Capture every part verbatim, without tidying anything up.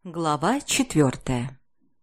Глава четвертая.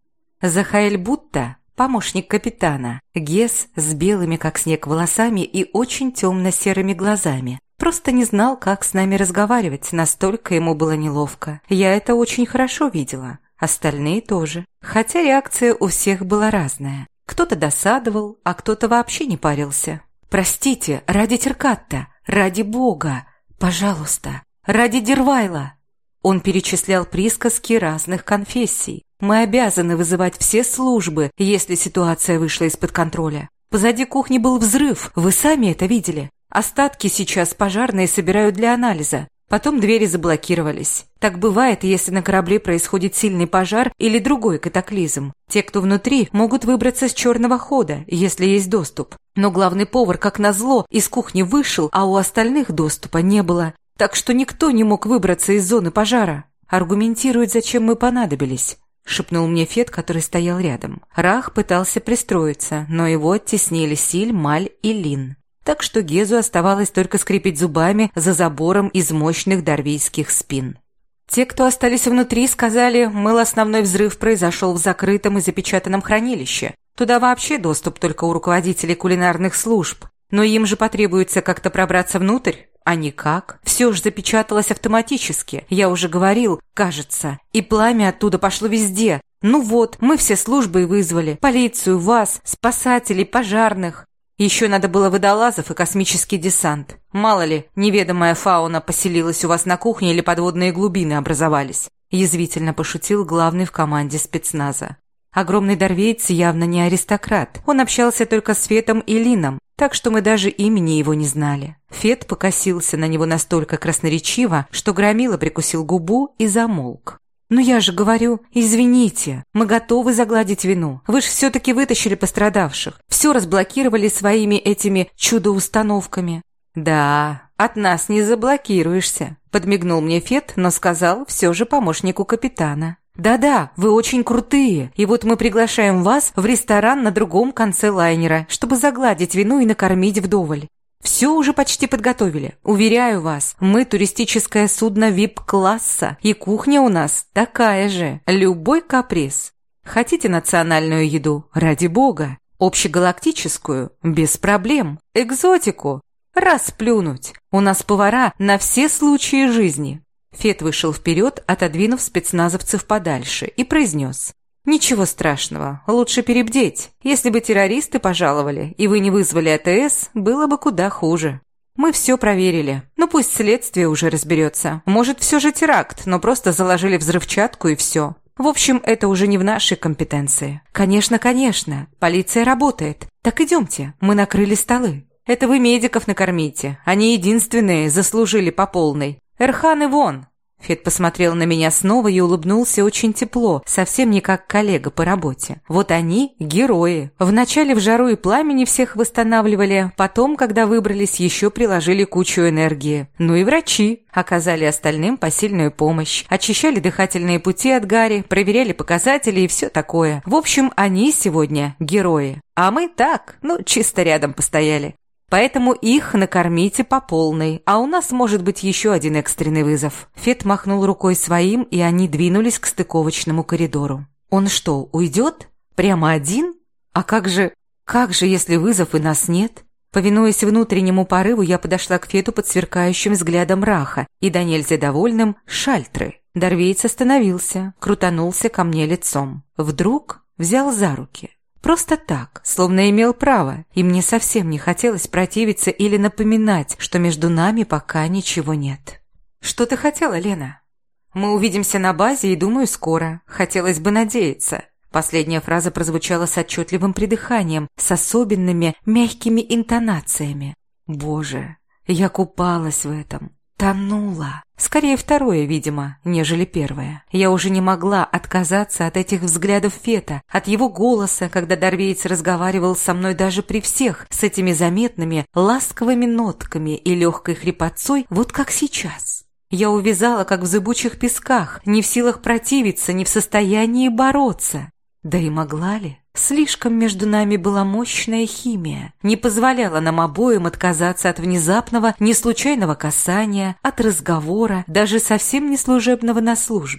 Захаэль Бутта, помощник капитана, Гес с белыми как снег волосами и очень темно-серыми глазами, просто не знал, как с нами разговаривать, настолько ему было неловко. Я это очень хорошо видела, остальные тоже, хотя реакция у всех была разная. Кто-то досадовал, а кто-то вообще не парился. «Простите, ради Теркатта, ради Бога, пожалуйста, ради Дервайла». Он перечислял присказки разных конфессий. Мы обязаны вызывать все службы, если ситуация вышла из-под контроля. Позади кухни был взрыв, вы сами это видели. Остатки сейчас пожарные собирают для анализа. Потом двери заблокировались. Так бывает, если на корабле происходит сильный пожар или другой катаклизм. Те, кто внутри, могут выбраться с черного хода, если есть доступ. Но главный повар, как назло, из кухни вышел, а у остальных доступа не было. Так что никто не мог выбраться из зоны пожара. Аргументирует, зачем мы понадобились, шепнул мне Фет, который стоял рядом. Рах пытался пристроиться, но его оттеснили Силь, Маль и Лин. Так что Гезу оставалось только скрипеть зубами за забором из мощных дарвийских спин. Те, кто остались внутри, сказали, мол, основной взрыв произошел в закрытом и запечатанном хранилище. Туда вообще доступ только у руководителей кулинарных служб. Но им же потребуется как-то пробраться внутрь. А никак. Все же запечаталось автоматически. Я уже говорил, кажется. И пламя оттуда пошло везде. Ну вот, мы все службы и вызвали. Полицию, вас, спасателей, пожарных. Еще надо было водолазов и космический десант. Мало ли, неведомая фауна поселилась у вас на кухне или подводные глубины образовались. Язвительно пошутил главный в команде спецназа. Огромный дарвеец явно не аристократ. Он общался только с Фетом и Лином, так что мы даже имени его не знали. Фет покосился на него настолько красноречиво, что Громила прикусил губу и замолк. «Ну я же говорю, извините, мы готовы загладить вину. Вы же все-таки вытащили пострадавших, все разблокировали своими этими чудо-установками». «Да, от нас не заблокируешься», – подмигнул мне Фет, но сказал все же помощнику капитана. «Да-да, вы очень крутые, и вот мы приглашаем вас в ресторан на другом конце лайнера, чтобы загладить вину и накормить вдоволь. Все уже почти подготовили. Уверяю вас, мы туристическое судно ви ай пи-класса, и кухня у нас такая же. Любой каприз. Хотите национальную еду? Ради бога. Общегалактическую? Без проблем. Экзотику? Расплюнуть. У нас повара на все случаи жизни». Фет вышел вперед, отодвинув спецназовцев подальше, и произнес: «Ничего страшного, лучше перебдеть. Если бы террористы пожаловали, и вы не вызвали а тэ эс, было бы куда хуже. Мы все проверили. Ну пусть следствие уже разберется. Может, все же теракт, но просто заложили взрывчатку и все. В общем, это уже не в нашей компетенции». «Конечно, конечно, полиция работает. Так идемте, мы накрыли столы. Это вы медиков накормите, они единственные заслужили по полной. Эрхан и вон!» Фет посмотрел на меня снова и улыбнулся очень тепло, совсем не как коллега по работе. Вот они – герои. Вначале в жару и пламени всех восстанавливали, потом, когда выбрались, еще приложили кучу энергии. Ну и врачи оказали остальным посильную помощь, очищали дыхательные пути от гари, проверяли показатели и все такое. В общем, они сегодня герои. А мы так, ну, чисто рядом постояли. Поэтому их накормите по полной, а у нас может быть еще один экстренный вызов». Фет махнул рукой своим, и они двинулись к стыковочному коридору. «Он что, уйдет? Прямо один? А как же... как же, если вызов и нас нет?» Повинуясь внутреннему порыву, я подошла к Фету под сверкающим взглядом Раха и до нельзя довольным Шальтры. Дарвеец остановился, крутанулся ко мне лицом. Вдруг взял за руки. Просто так, словно имел право, и мне совсем не хотелось противиться или напоминать, что между нами пока ничего нет. «Что ты хотела, Лена?» «Мы увидимся на базе и, думаю, скоро. Хотелось бы надеяться». Последняя фраза прозвучала с отчетливым придыханием, с особенными мягкими интонациями. Боже, я купалась в этом. Тонула. Скорее второе, видимо, нежели первое. Я уже не могла отказаться от этих взглядов Фета, от его голоса, когда дарвеец разговаривал со мной даже при всех, с этими заметными ласковыми нотками и легкой хрипотцой, вот как сейчас. Я увязала, как в зыбучих песках, не в силах противиться, не в состоянии бороться. Да и могла ли? Слишком между нами была мощная химия, не позволяла нам обоим отказаться от внезапного, неслучайного касания, от разговора, даже совсем не служебного на службе.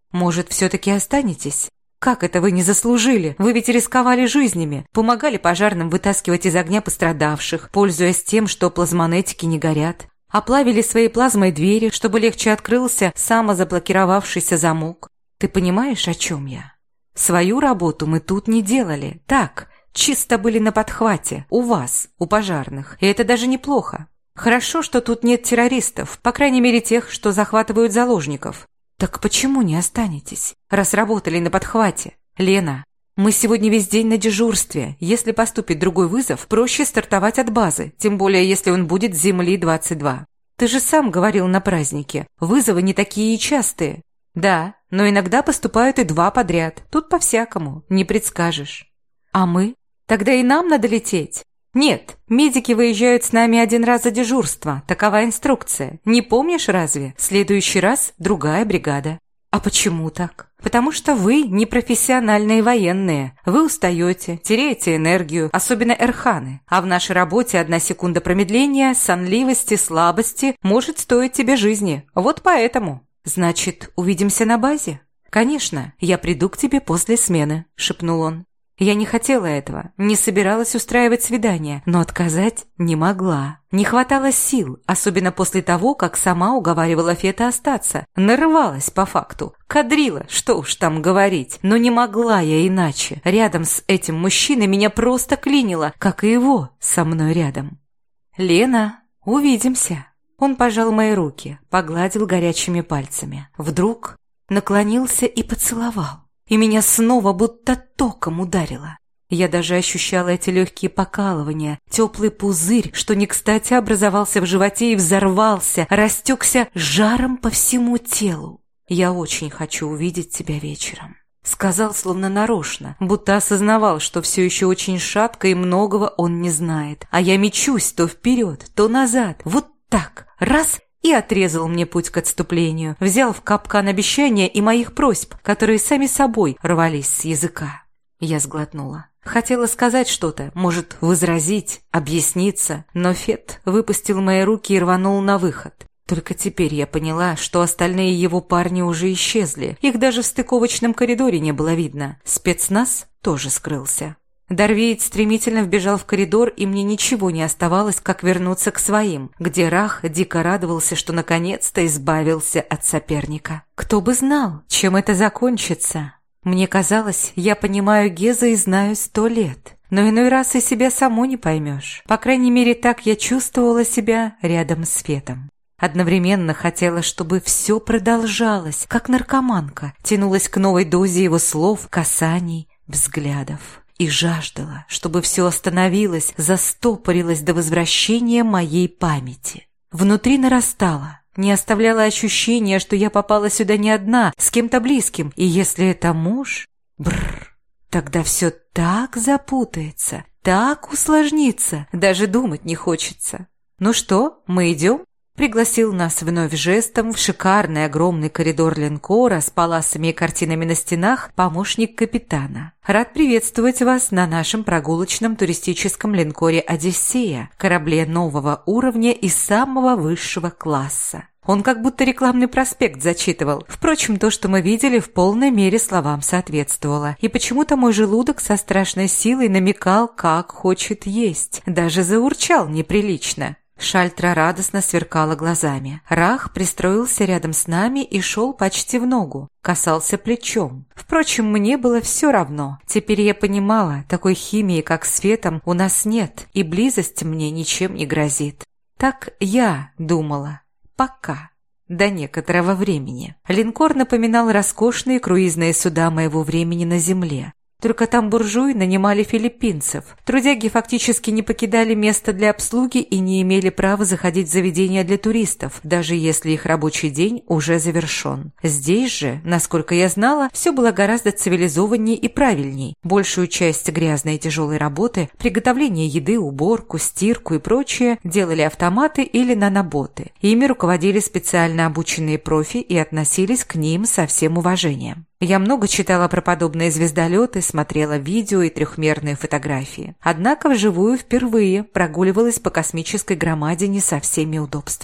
Может, все-таки останетесь? Как это вы не заслужили? Вы ведь рисковали жизнями, помогали пожарным вытаскивать из огня пострадавших, пользуясь тем, что плазмонетики не горят. Оплавили своей плазмой двери, чтобы легче открылся самозаблокировавшийся замок. Ты понимаешь, о чем я? Свою работу мы тут не делали. Так, чисто были на подхвате. У вас, у пожарных. И это даже неплохо. Хорошо, что тут нет террористов, по крайней мере тех, что захватывают заложников. Так почему не останетесь, раз работали на подхвате? Лена, мы сегодня весь день на дежурстве. Если поступит другой вызов, проще стартовать от базы, тем более если он будет с Земли двадцать два. Ты же сам говорил на празднике, вызовы не такие и частые. Да, но иногда поступают и два подряд. Тут по-всякому, не предскажешь. А мы? Тогда и нам надо лететь. Нет, медики выезжают с нами один раз за дежурство. Такова инструкция. Не помнишь разве? В следующий раз другая бригада. А почему так? Потому что вы непрофессиональные военные. Вы устаете, теряете энергию, особенно эрханы. А в нашей работе одна секунда промедления, сонливости, слабости может стоить тебе жизни. Вот поэтому. Значит, увидимся на базе? Конечно, я приду к тебе после смены, шепнул он. Я не хотела этого, не собиралась устраивать свидание, но отказать не могла. Не хватало сил, особенно после того, как сама уговаривала Фета остаться. Нарывалась по факту, кадрила, что уж там говорить, но не могла я иначе. Рядом с этим мужчиной меня просто клинило, как и его со мной рядом. «Лена, увидимся». Он пожал мои руки, погладил горячими пальцами. Вдруг наклонился и поцеловал. И меня снова будто током ударило. Я даже ощущала эти легкие покалывания, теплый пузырь, что не кстати образовался в животе и взорвался, растекся жаром по всему телу. «Я очень хочу увидеть тебя вечером», — сказал словно нарочно, будто осознавал, что все еще очень шатко и многого он не знает. А я мечусь то вперед, то назад, вот так, раз — и отрезал мне путь к отступлению, взял в капкан обещания и моих просьб, которые сами собой рвались с языка. Я сглотнула. Хотела сказать что-то, может, возразить, объясниться, но Фет выпустил мои руки и рванул на выход. Только теперь я поняла, что остальные его парни уже исчезли, их даже в стыковочном коридоре не было видно. Спецназ тоже скрылся. Дарвеец стремительно вбежал в коридор, и мне ничего не оставалось, как вернуться к своим, где Рах дико радовался, что наконец-то избавился от соперника. Кто бы знал, чем это закончится? Мне казалось, я понимаю Геза и знаю сто лет, но иной раз и себя саму не поймешь. По крайней мере, так я чувствовала себя рядом с Фетом. Одновременно хотела, чтобы все продолжалось, как наркоманка, тянулась к новой дозе его слов, касаний, взглядов. И жаждала, чтобы все остановилось, застопорилось до возвращения моей памяти. Внутри нарастало, не оставляло ощущения, что я попала сюда не одна, с кем-то близким, и если это муж... Бррр, тогда все так запутается, так усложнится, даже думать не хочется. «Ну что, мы идем?» Пригласил нас вновь жестом в шикарный огромный коридор линкора с паласами и картинами на стенах помощник капитана. «Рад приветствовать вас на нашем прогулочном туристическом линкоре «Одиссея», корабле нового уровня и самого высшего класса». Он как будто рекламный проспект зачитывал. Впрочем, то, что мы видели, в полной мере словам соответствовало. И почему-то мой желудок со страшной силой намекал, как хочет есть. Даже заурчал неприлично. Шальтра радостно сверкала глазами. Рах пристроился рядом с нами и шел почти в ногу, касался плечом. Впрочем, мне было все равно. Теперь я понимала, такой химии, как с Светом, у нас нет, и близость мне ничем не грозит. Так я думала. Пока. До некоторого времени. Линкор напоминал роскошные круизные суда моего времени на Земле. Только там буржуи нанимали филиппинцев. Трудяги фактически не покидали место для обслуги и не имели права заходить в заведения для туристов, даже если их рабочий день уже завершен. Здесь же, насколько я знала, все было гораздо цивилизованнее и правильней. Большую часть грязной и тяжелой работы, приготовление еды, уборку, стирку и прочее делали автоматы или наноботы. Ими руководили специально обученные профи и относились к ним со всем уважением. Я много читала про подобные звездолеты, смотрела видео и трехмерные фотографии. Однако вживую впервые прогуливалась по космической громадине со всеми удобствами.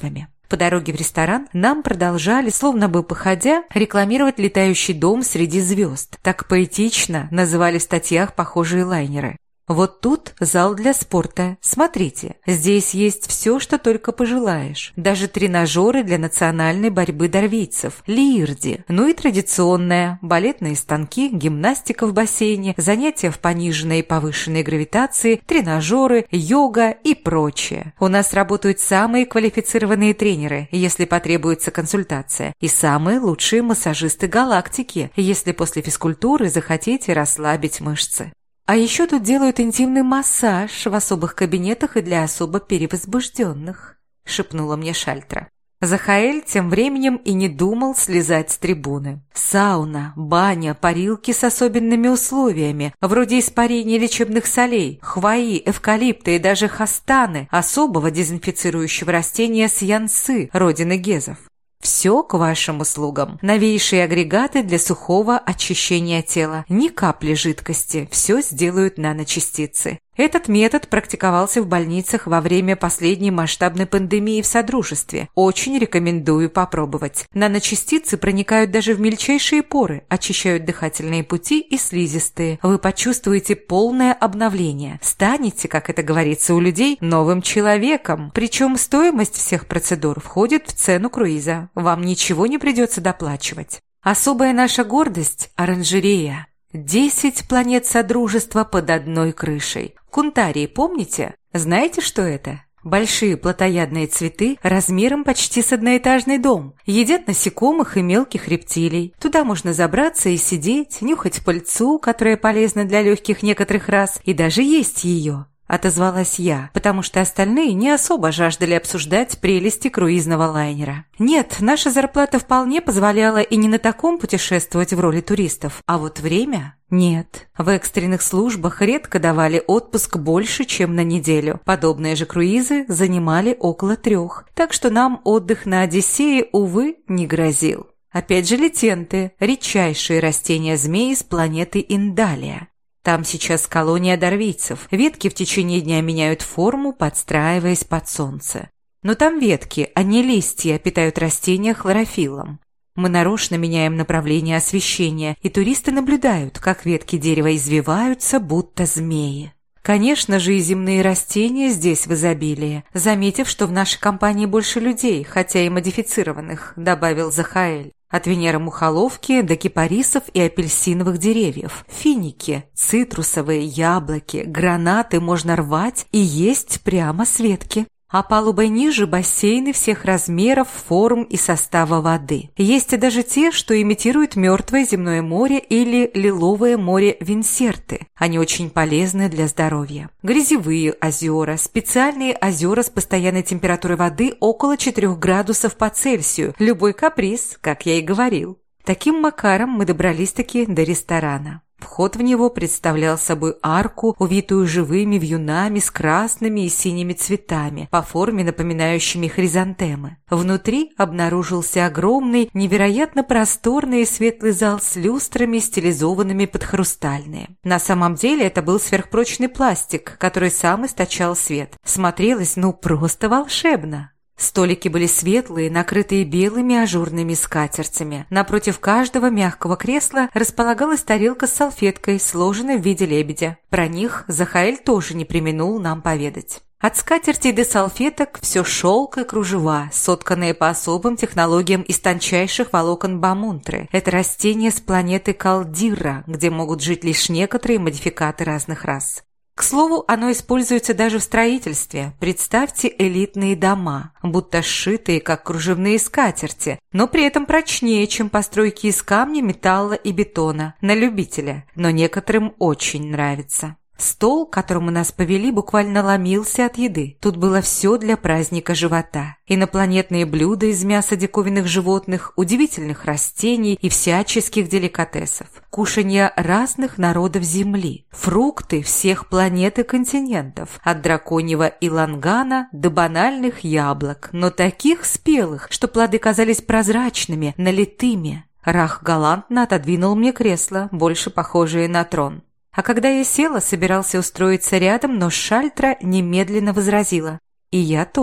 По дороге в ресторан нам продолжали, словно бы походя, рекламировать летающий дом среди звезд. Так поэтично называли в статьях похожие лайнеры. Вот тут зал для спорта. Смотрите, здесь есть все, что только пожелаешь. Даже тренажеры для национальной борьбы дарвийцев, лиирди. Ну и традиционная, балетные станки, гимнастика в бассейне, занятия в пониженной и повышенной гравитации, тренажеры, йога и прочее. У нас работают самые квалифицированные тренеры, если потребуется консультация, и самые лучшие массажисты галактики, если после физкультуры захотите расслабить мышцы. А еще тут делают интимный массаж в особых кабинетах и для особо перевозбужденных», – шепнула мне Шальтра. Захаэль тем временем и не думал слезать с трибуны. Сауна, баня, парилки с особенными условиями, вроде испарения лечебных солей, хвои, эвкалипта и даже хастаны, особого дезинфицирующего растения сьянсы, родины гезов. Все к вашим услугам. Новейшие агрегаты для сухого очищения тела. Ни капли жидкости. Все сделают наночастицы. Этот метод практиковался в больницах во время последней масштабной пандемии в Содружестве. Очень рекомендую попробовать. Наночастицы проникают даже в мельчайшие поры, очищают дыхательные пути и слизистые. Вы почувствуете полное обновление. Станете, как это говорится у людей, новым человеком. Причем стоимость всех процедур входит в цену круиза. Вам ничего не придется доплачивать. Особая наша гордость – оранжерея. Десять планет Содружества под одной крышей. Кунтарии, помните? Знаете, что это? Большие плотоядные цветы размером почти с одноэтажный дом. Едят насекомых и мелких рептилий. Туда можно забраться и сидеть, нюхать пыльцу, которая полезна для легких некоторых рас, и даже есть ее. Отозвалась я, потому что остальные не особо жаждали обсуждать прелести круизного лайнера. Нет, наша зарплата вполне позволяла и не на таком путешествовать в роли туристов, а вот время – нет. В экстренных службах редко давали отпуск больше, чем на неделю. Подобные же круизы занимали около трех, так что нам отдых на Одиссее, увы, не грозил. Опять же летенты – редчайшие растения-змеи с планеты Индалия. Там сейчас колония дарвийцев. Ветки в течение дня меняют форму, подстраиваясь под солнце. Но там ветки, а не листья, питают растения хлорофиллом. Мы нарочно меняем направление освещения, и туристы наблюдают, как ветки дерева извиваются, будто змеи. Конечно же, и земные растения здесь в изобилии. Заметив, что в нашей компании больше людей, хотя и модифицированных, добавил Захаэль. От венеры-мухоловки до кипарисов и апельсиновых деревьев. Финики, цитрусовые, яблоки, гранаты можно рвать и есть прямо с ветки. А палубой ниже бассейны всех размеров, форм и состава воды. Есть и даже те, что имитируют мертвое земное море или лиловое море Винсерты. Они очень полезны для здоровья. Грязевые озера, специальные озера с постоянной температурой воды около четырёх градусов по Цельсию. Любой каприз, как я и говорил. Таким макаром мы добрались-таки до ресторана. Вход в него представлял собой арку, увитую живыми вьюнами с красными и синими цветами, по форме напоминающими хризантемы. Внутри обнаружился огромный, невероятно просторный и светлый зал с люстрами, стилизованными под хрустальные. На самом деле это был сверхпрочный пластик, который сам источал свет. Смотрелось, ну, просто волшебно. Столики были светлые, накрытые белыми ажурными скатертями. Напротив каждого мягкого кресла располагалась тарелка с салфеткой, сложенной в виде лебедя. Про них Захаэль тоже не преминул нам поведать. От скатертей до салфеток все шелк и кружева, сотканные по особым технологиям из тончайших волокон бамунтры. Это растение с планеты Калдира, где могут жить лишь некоторые модификаты разных рас. К слову, оно используется даже в строительстве. Представьте элитные дома, будто сшитые, как кружевные скатерти, но при этом прочнее, чем постройки из камня, металла и бетона. На любителя, но некоторым очень нравится. Стол, к которому нас повели, буквально ломился от еды. Тут было все для праздника живота. Инопланетные блюда из мяса диковинных животных, удивительных растений и всяческих деликатесов. Кушанья разных народов Земли. Фрукты всех планет и континентов. От драконьего илангана до банальных яблок. Но таких спелых, что плоды казались прозрачными, налитыми. Рах галантно отодвинул мне кресло, больше похожее на трон. А когда я села, собирался устроиться рядом, но Шальтра немедленно возразила. И я тоже.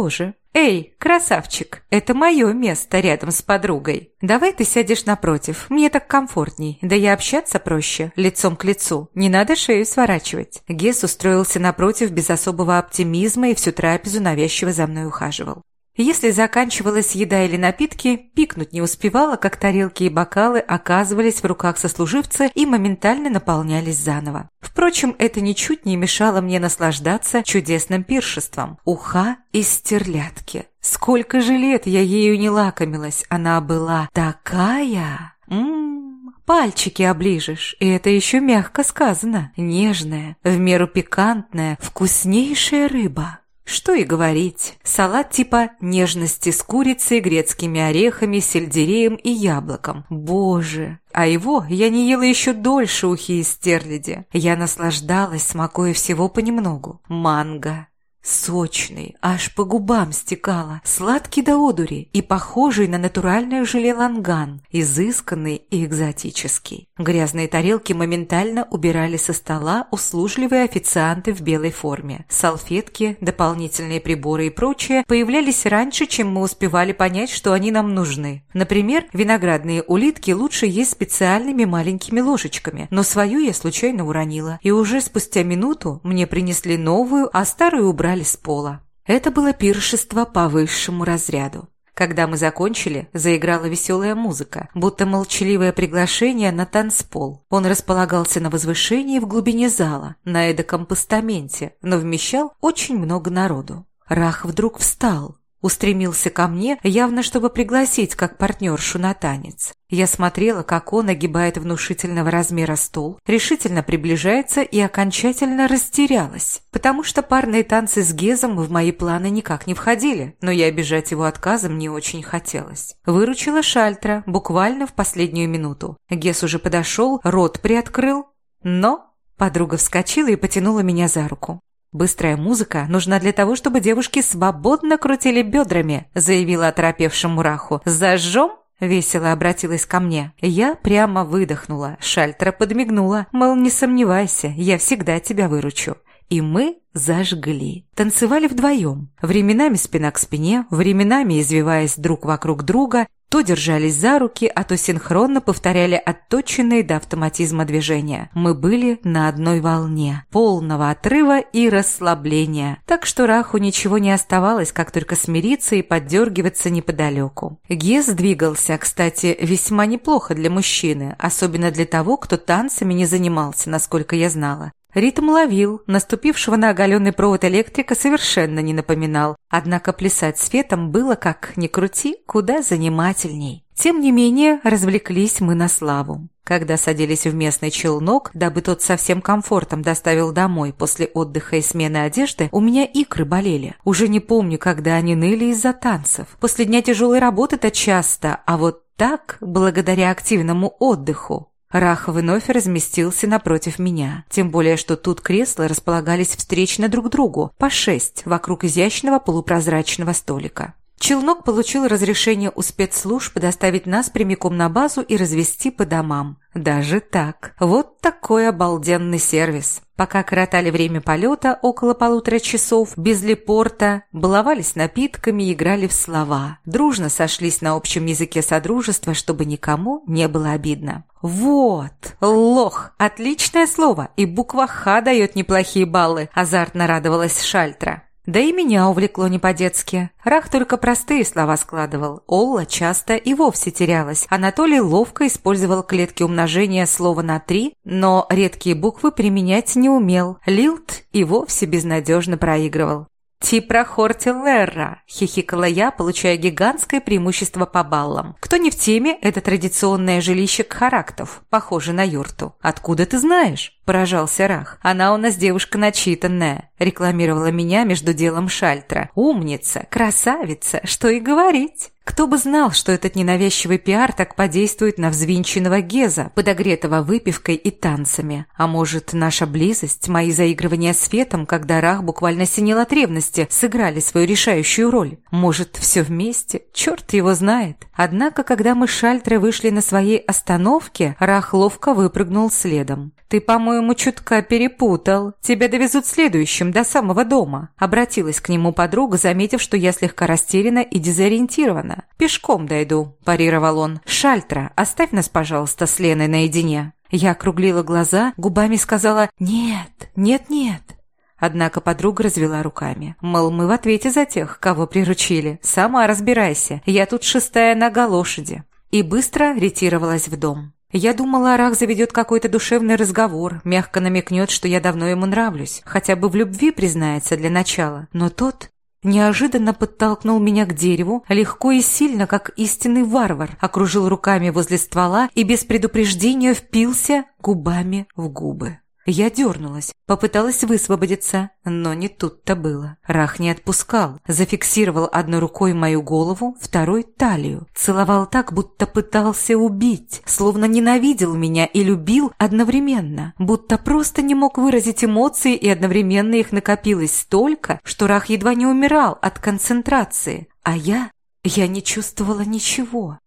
«Эй, красавчик, это мое место рядом с подругой. Давай ты сядешь напротив, мне так комфортней, да и общаться проще, лицом к лицу, не надо шею сворачивать». Гес устроился напротив без особого оптимизма и всю трапезу навязчиво за мной ухаживал. Если заканчивалась еда или напитки, пикнуть не успевала, как тарелки и бокалы оказывались в руках сослуживца и моментально наполнялись заново. Впрочем, это ничуть не мешало мне наслаждаться чудесным пиршеством. Уха из стерлядки. Сколько же лет я ею не лакомилась, она была такая... Ммм, пальчики оближешь, и это еще мягко сказано. Нежная, в меру пикантная, вкуснейшая рыба. Что и говорить, салат типа нежности с курицей, грецкими орехами, сельдереем и яблоком. Боже! А его я не ела еще дольше ухи из стерляди. Я наслаждалась, смакуя всего понемногу. Манго. Сочный, аж по губам стекала, сладкий до одури и похожий на натуральное желе ланган, изысканный и экзотический. Грязные тарелки моментально убирали со стола услужливые официанты в белой форме. Салфетки, дополнительные приборы и прочее появлялись раньше, чем мы успевали понять, что они нам нужны. Например, виноградные улитки лучше есть специальными маленькими ложечками, но свою я случайно уронила, и уже спустя минуту мне принесли новую, а старую убрали с пола. Это было пиршество по высшему разряду. Когда мы закончили, заиграла веселая музыка, будто молчаливое приглашение на танцпол. Он располагался на возвышении в глубине зала, на эдаком постаменте, но вмещал очень много народу. Рах вдруг встал, устремился ко мне, явно чтобы пригласить как партнершу на танец. Я смотрела, как он огибает внушительного размера стол, решительно приближается и окончательно растерялась, потому что парные танцы с Гезом в мои планы никак не входили, но я обижать его отказом не очень хотелось. Выручила Шальтра буквально в последнюю минуту. Гез уже подошел, рот приоткрыл, но подруга вскочила и потянула меня за руку. «Быстрая музыка нужна для того, чтобы девушки свободно крутили бедрами», заявила оторопевшему Раху. «Зажжем?» – весело обратилась ко мне. Я прямо выдохнула. Шальтра подмигнула. Мол, не сомневайся, я всегда тебя выручу. И мы зажгли. Танцевали вдвоем. Временами спина к спине, временами извиваясь друг вокруг друга, то держались за руки, а то синхронно повторяли отточенные до автоматизма движения. Мы были на одной волне, полного отрыва и расслабления, так что Раху ничего не оставалось, как только смириться и поддергиваться неподалеку. Гез двигался, кстати, весьма неплохо для мужчины, особенно для того, кто танцами не занимался, насколько я знала. Ритм ловил, наступившего на оголенный провод электрика совершенно не напоминал, однако плясать светом было, как ни крути, куда занимательней. Тем не менее, развлеклись мы на славу. Когда садились в местный челнок, дабы тот со всем комфортом доставил домой после отдыха и смены одежды, у меня икры болели. Уже не помню, когда они ныли из-за танцев. После дня тяжелой работы-то часто, а вот так, благодаря активному отдыху. Рах вновь разместился напротив меня, тем более, что тут кресла располагались встречно друг к другу, по шесть, вокруг изящного полупрозрачного столика. Челнок получил разрешение у спецслужб доставить нас прямиком на базу и развезти по домам. Даже так. Вот такой обалденный сервис. Пока коротали время полета около полутора часов, без лепорта, баловались напитками и играли в слова. Дружно сошлись на общем языке содружества, чтобы никому не было обидно. «Вот! Лох! Отличное слово! И буква «Х» дает неплохие баллы!» – азартно радовалась Шальтра. Да и меня увлекло не по-детски. Рах только простые слова складывал. Олла часто и вовсе терялась. Анатолий ловко использовал клетки умножения слова на три, но редкие буквы применять не умел. Лилт и вовсе безнадежно проигрывал. «Типра хортилерра», – хихикала я, получая гигантское преимущество по баллам. Кто не в теме, это традиционное жилище кхарактов, похоже на юрту. «Откуда ты знаешь?» – поражался Рах. «Она у нас девушка начитанная», – рекламировала меня между делом Шальтра. «Умница, красавица, что и говорить». Кто бы знал, что этот ненавязчивый пиар так подействует на взвинченного Геза, подогретого выпивкой и танцами. А может, наша близость, мои заигрывания с Фетом, когда Рах буквально синел от ревности, сыграли свою решающую роль? Может, все вместе? Черт его знает. Однако, когда мы с Шальтрой вышли на своей остановке, Рах ловко выпрыгнул следом. «Ты, по-моему, чутка перепутал. Тебя довезут следующим впрочем, до самого дома», – обратилась к нему подруга, заметив, что я слегка растеряна и дезориентирована. «Пешком дойду», – парировал он. «Шальтра, оставь нас, пожалуйста, с Леной наедине». Я округлила глаза, губами сказала «нет, нет, нет». Однако подруга развела руками. Мол, мы в ответе за тех, кого приручили. Сама разбирайся, я тут шестая нога лошади. И быстро ретировалась в дом. Я думала, Арах заведет какой-то душевный разговор, мягко намекнет, что я давно ему нравлюсь, хотя бы в любви признается для начала. Но тот неожиданно подтолкнул меня к дереву, легко и сильно, как истинный варвар, окружил руками возле ствола и без предупреждения впился губами в губы. Я дернулась, попыталась высвободиться, но не тут-то было. Рах не отпускал, зафиксировал одной рукой мою голову, второй – талию. Целовал так, будто пытался убить, словно ненавидел меня и любил одновременно, будто просто не мог выразить эмоции, и одновременно их накопилось столько, что Рах едва не умирал от концентрации. А я, я не чувствовала ничего,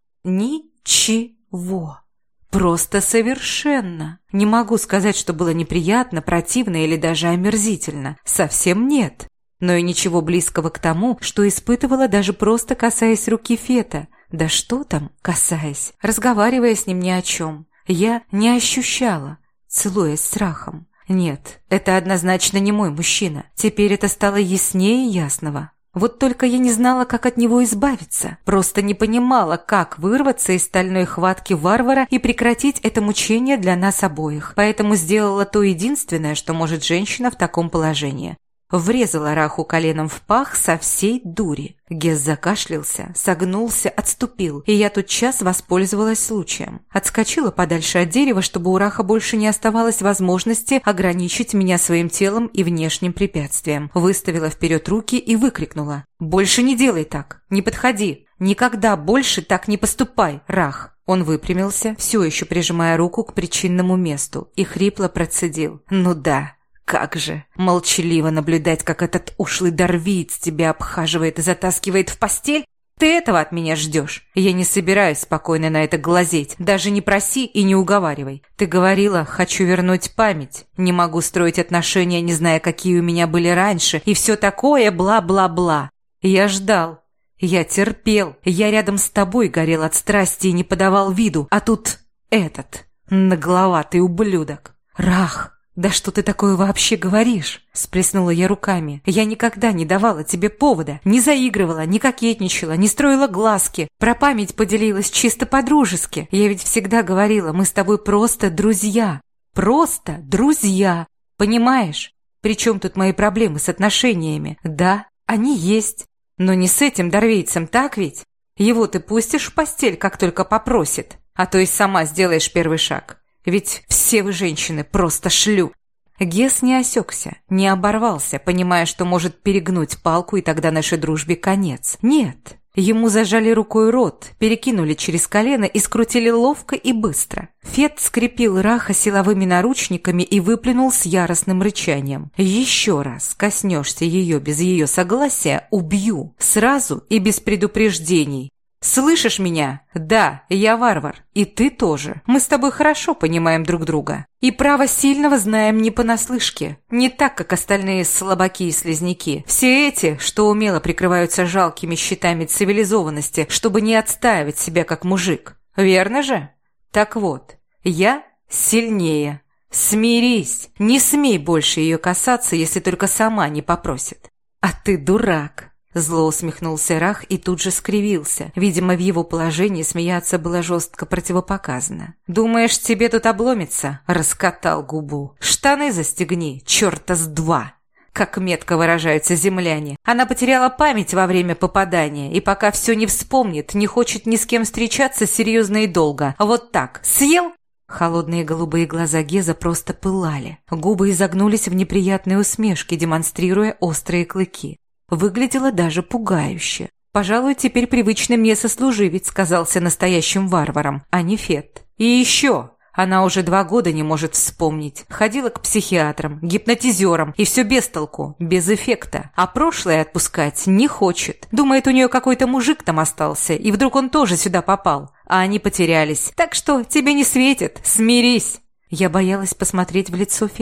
ничего. Просто совершенно. Не могу сказать, что было неприятно, противно или даже омерзительно. Совсем нет. Но и ничего близкого к тому, что испытывала, даже просто касаясь руки Фета. Да что там, касаясь, разговаривая с ним ни о чем. Я не ощущала, целуясь с Рахом. Нет, это однозначно не мой мужчина. Теперь это стало яснее ясного. Вот только я не знала, как от него избавиться. Просто не понимала, как вырваться из стальной хватки варвара и прекратить это мучение для нас обоих. Поэтому сделала то единственное, что может женщина в таком положении. Врезала Раху коленом в пах со всей дури. Гес закашлялся, согнулся, отступил, и я тотчас воспользовалась случаем. Отскочила подальше от дерева, чтобы у Раха больше не оставалось возможности ограничить меня своим телом и внешним препятствием. Выставила вперед руки и выкрикнула: «Больше не делай так! Не подходи! Никогда больше так не поступай, Рах!» Он выпрямился, все еще прижимая руку к причинному месту, и хрипло процедил: «Ну да! Как же молчаливо наблюдать, как этот ушлый дарвиец тебя обхаживает и затаскивает в постель? Ты этого от меня ждешь? Я не собираюсь спокойно на это глазеть. Даже не проси и не уговаривай. Ты говорила, хочу вернуть память. Не могу строить отношения, не зная, какие у меня были раньше. И все такое бла-бла-бла. Я ждал. Я терпел. Я рядом с тобой горел от страсти и не подавал виду. А тут этот нагловатый ублюдок. Рах! «Да что ты такое вообще говоришь?» – сплеснула я руками. «Я никогда не давала тебе повода, не заигрывала, не кокетничала, не строила глазки. Про память поделилась чисто по-дружески. Я ведь всегда говорила, мы с тобой просто друзья. Просто друзья. Понимаешь? Причем тут мои проблемы с отношениями? Да, они есть. Но не с этим дарвейцем, так ведь? Его ты пустишь в постель, как только попросит, а то и сама сделаешь первый шаг. Ведь все вы, женщины, просто шлю». Гес не осекся, не оборвался, понимая, что может перегнуть палку, и тогда нашей дружбе конец. Нет, ему зажали рукой рот, перекинули через колено и скрутили ловко и быстро. Фет скрепил Раха силовыми наручниками и выплюнул с яростным рычанием: «Еще раз коснешься ее без ее согласия, убью, сразу и без предупреждений. Слышишь меня? Да, я варвар. И ты тоже. Мы с тобой хорошо понимаем друг друга. И право сильного знаем не понаслышке. Не так, как остальные слабаки и слизняки. Все эти, что умело прикрываются жалкими щитами цивилизованности, чтобы не отстаивать себя как мужик. Верно же? Так вот, я сильнее. Смирись. Не смей больше ее касаться, если только сама не попросит. А ты дурак». Зло усмехнулся Рах и тут же скривился. Видимо, в его положении смеяться было жестко противопоказано. «Думаешь, тебе тут обломится?» – раскатал губу. «Штаны застегни, черта с два!» Как метко выражаются земляне. Она потеряла память во время попадания, и пока все не вспомнит, не хочет ни с кем встречаться серьезно и долго. Вот так. Съел? Холодные голубые глаза Геза просто пылали. Губы изогнулись в неприятной усмешке, демонстрируя острые клыки. Выглядело даже пугающе. Пожалуй, теперь привычный мне сослуживец казался настоящим варваром, а не Фет. И еще, она уже два года не может вспомнить. Ходила к психиатрам, гипнотизерам, и все без толку, без эффекта. А прошлое отпускать не хочет. Думает, у нее какой-то мужик там остался, и вдруг он тоже сюда попал. А они потерялись. Так что тебе не светит, смирись. Я боялась посмотреть в лицо Фета.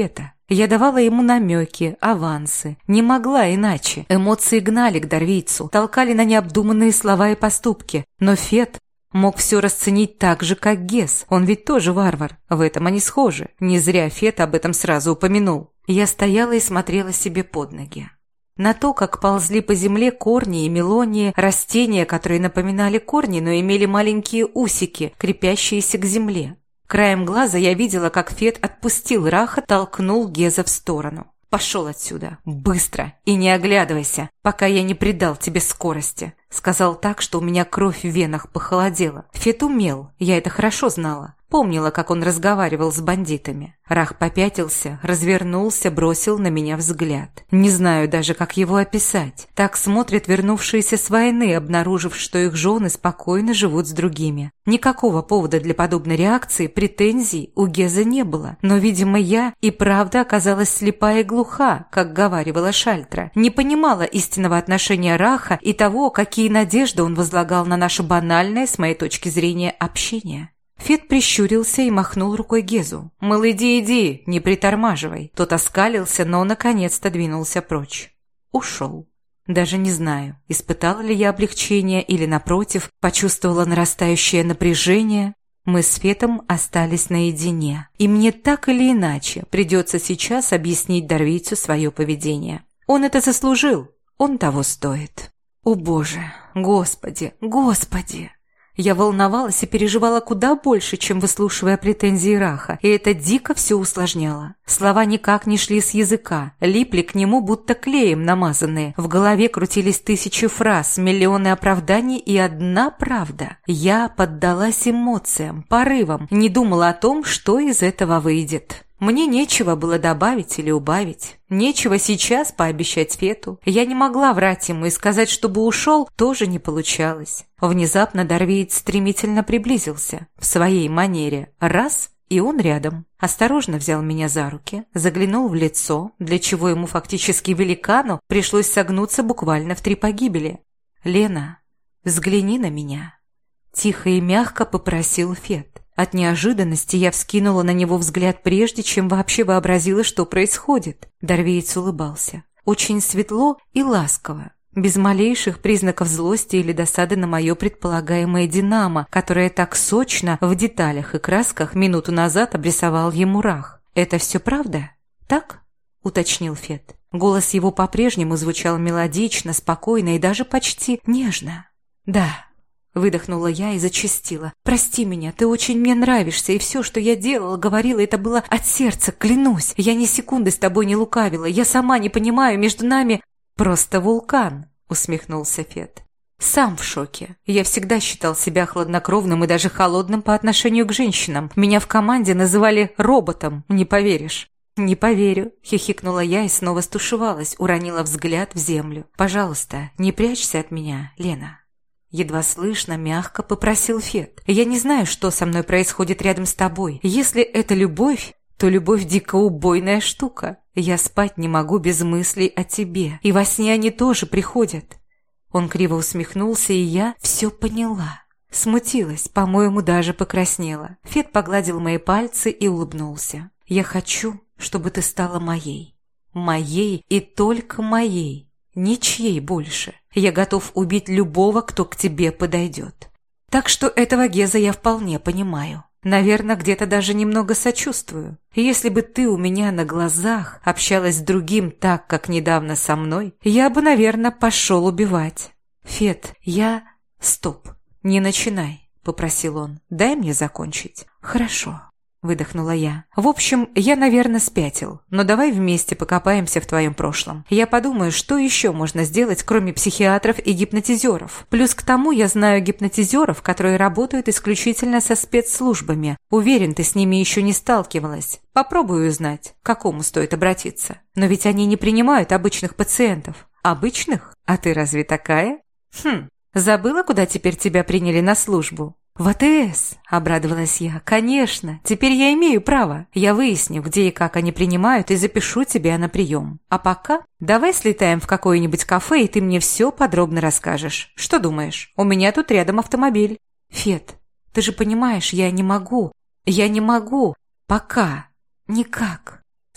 Я давала ему намеки, авансы. Не могла иначе. Эмоции гнали к Дарвийцу, толкали на необдуманные слова и поступки. Но Фет мог все расценить так же, как Гес. Он ведь тоже варвар. В этом они схожи. Не зря Фет об этом сразу упомянул. Я стояла и смотрела себе под ноги. На то, как ползли по земле корни и мелонии, растения, которые напоминали корни, но имели маленькие усики, крепящиеся к земле. Краем глаза я видела, как Фет отпустил Раха, толкнул Геза в сторону. «Пошел отсюда! Быстро! И не оглядывайся, пока я не придал тебе скорости!» Сказал так, что у меня кровь в венах похолодела. Фет умел, я это хорошо знала. Помнила, как он разговаривал с бандитами. Рах попятился, развернулся, бросил на меня взгляд. Не знаю даже, как его описать. Так смотрят вернувшиеся с войны, обнаружив, что их жены спокойно живут с другими. Никакого повода для подобной реакции, претензий у Геза не было. Но, видимо, я и правда оказалась слепа и глуха, как говаривала Шальтра. Не понимала истинного отношения Раха и того, какие надежды он возлагал на наше банальное, с моей точки зрения, общение. Фет прищурился и махнул рукой Гезу. «Мол, иди, иди, не притормаживай». Тот оскалился, но наконец-то двинулся прочь. Ушел. Даже не знаю, испытала ли я облегчение или, напротив, почувствовала нарастающее напряжение. Мы с Фетом остались наедине, и мне так или иначе придется сейчас объяснить Дарвийцу свое поведение. Он это заслужил, он того стоит. О боже, господи, господи! Я волновалась и переживала куда больше, чем выслушивая претензии Раха, и это дико все усложняло. Слова никак не шли с языка, липли к нему будто клеем намазанные. В голове крутились тысячи фраз, миллионы оправданий и одна правда. Я поддалась эмоциям, порывам, не думала о том, что из этого выйдет. Мне нечего было добавить или убавить. Нечего сейчас пообещать Фету. Я не могла врать ему и сказать, чтобы ушел, тоже не получалось. Внезапно Дарвиец стремительно приблизился. В своей манере. Раз — и он рядом. Осторожно взял меня за руки, заглянул в лицо, для чего ему фактически великану пришлось согнуться буквально в три погибели. «Лена, взгляни на меня», — тихо и мягко попросил Фет. От неожиданности я вскинула на него взгляд прежде, чем вообще вообразила, что происходит. Дарвиец улыбался. Очень светло и ласково, без малейших признаков злости или досады на мое предполагаемое динамо, которое так сочно в деталях и красках минуту назад обрисовал ему Рах. «Это все правда? Так?» – уточнил Фет. Голос его по-прежнему звучал мелодично, спокойно и даже почти нежно. «Да». Выдохнула я и зачастила. «Прости меня, ты очень мне нравишься, и все, что я делала, говорила, это было от сердца, клянусь. Я ни секунды с тобой не лукавила, я сама не понимаю, между нами...» «Просто вулкан», — усмехнулся Фет. «Сам в шоке. Я всегда считал себя хладнокровным и даже холодным по отношению к женщинам. Меня в команде называли роботом, не поверишь». «Не поверю», — хихикнула я и снова стушевалась, уронила взгляд в землю. «Пожалуйста, не прячься от меня, Лена». Едва слышно, мягко попросил Фет. «Я не знаю, что со мной происходит рядом с тобой. Если это любовь, то любовь дико убойная штука. Я спать не могу без мыслей о тебе. И во сне они тоже приходят». Он криво усмехнулся, и я все поняла. Смутилась, по-моему, даже покраснела. Фет погладил мои пальцы и улыбнулся. «Я хочу, чтобы ты стала моей. Моей и только моей. Ничьей больше. Я готов убить любого, кто к тебе подойдет. Так что этого Геза я вполне понимаю. Наверное, где-то даже немного сочувствую. Если бы ты у меня на глазах общалась с другим так, как недавно со мной, я бы, наверное, пошел убивать. Фет, я... Стоп, не начинай, попросил он. Дай мне закончить. Хорошо. Выдохнула я. В общем, я, наверное, спятил, но давай вместе покопаемся в твоем прошлом. Я подумаю, что еще можно сделать, кроме психиатров и гипнотизеров. Плюс к тому я знаю гипнотизеров, которые работают исключительно со спецслужбами. Уверен, ты с ними еще не сталкивалась. Попробую узнать, к какому стоит обратиться. Но ведь они не принимают обычных пациентов. Обычных? А ты разве такая? Хм, забыла, куда теперь тебя приняли на службу? «В А Тэ Эс», — обрадовалась я. «Конечно, теперь я имею право. Я выясню, где и как они принимают, и запишу тебя на прием. А пока давай слетаем в какое-нибудь кафе, и ты мне все подробно расскажешь. Что думаешь? У меня тут рядом автомобиль». «Фет, ты же понимаешь, я не могу. Я не могу. Пока. Никак».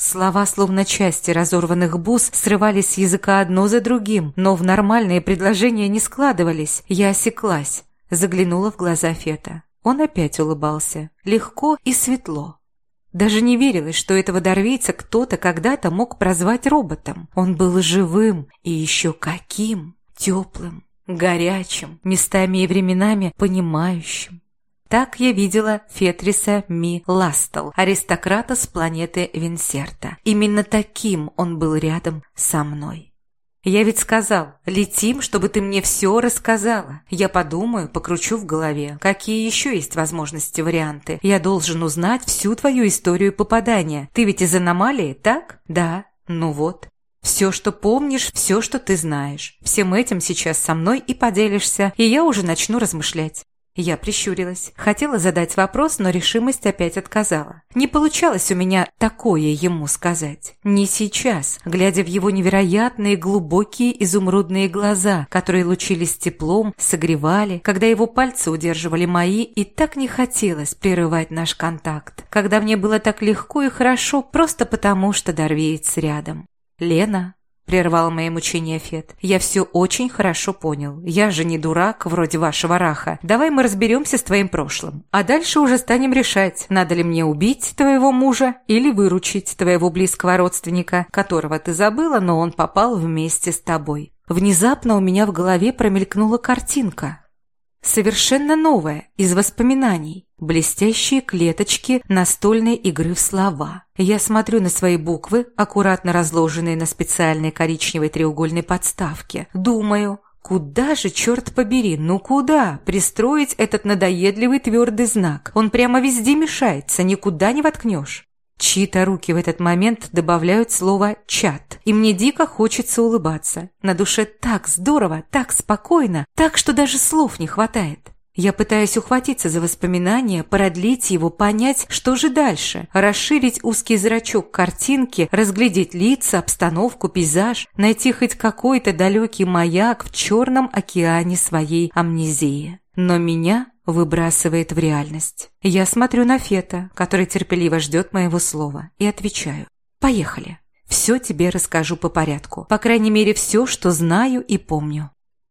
Слова, словно части разорванных бус, срывались с языка одно за другим, но в нормальные предложения не складывались. Я осеклась, заглянула в глаза Фета. Он опять улыбался, легко и светло. Даже не верилось, что этого дорвейца кто-то когда-то мог прозвать роботом. Он был живым и еще каким! Теплым, горячим, местами и временами понимающим. Так я видела Фетриса Ми Ластл, аристократа с планеты Винсерта. Именно таким он был рядом со мной. Я ведь сказал, летим, чтобы ты мне все рассказала. Я подумаю, покручу в голове, какие еще есть возможности, варианты. Я должен узнать всю твою историю попадания. Ты ведь из аномалии, так? Да, ну вот. Все, что помнишь, все, что ты знаешь. Всем этим сейчас со мной и поделишься, и я уже начну размышлять. Я прищурилась. Хотела задать вопрос, но решимость опять отказала. Не получалось у меня такое ему сказать. Не сейчас, глядя в его невероятные глубокие изумрудные глаза, которые лучились теплом, согревали, когда его пальцы удерживали мои, и так не хотелось прерывать наш контакт, когда мне было так легко и хорошо, просто потому, что дорвеец рядом. «Лена», — прервал мои мучения Фет, — «я все очень хорошо понял. Я же не дурак, вроде вашего Раха. Давай мы разберемся с твоим прошлым. А дальше уже станем решать, надо ли мне убить твоего мужа или выручить твоего близкого родственника, которого ты забыла, но он попал вместе с тобой». Внезапно у меня в голове промелькнула картинка. Совершенно новая, из воспоминаний. Блестящие клеточки настольной игры в слова. Я смотрю на свои буквы, аккуратно разложенные на специальной коричневой треугольной подставке. Думаю, куда же, черт побери, ну куда пристроить этот надоедливый твердый знак? Он прямо везде мешается, никуда не воткнешь. Чьи-то руки в этот момент добавляют слово «чат», и мне дико хочется улыбаться. На душе так здорово, так спокойно, так, что даже слов не хватает. Я пытаюсь ухватиться за воспоминания, продлить его, понять, что же дальше, расширить узкий зрачок картинки, разглядеть лица, обстановку, пейзаж, найти хоть какой-то далекий маяк в черном океане своей амнезии. Но меня выбрасывает в реальность. Я смотрю на Фета, который терпеливо ждет моего слова, и отвечаю: «Поехали. Все тебе расскажу по порядку. По крайней мере, все, что знаю и помню».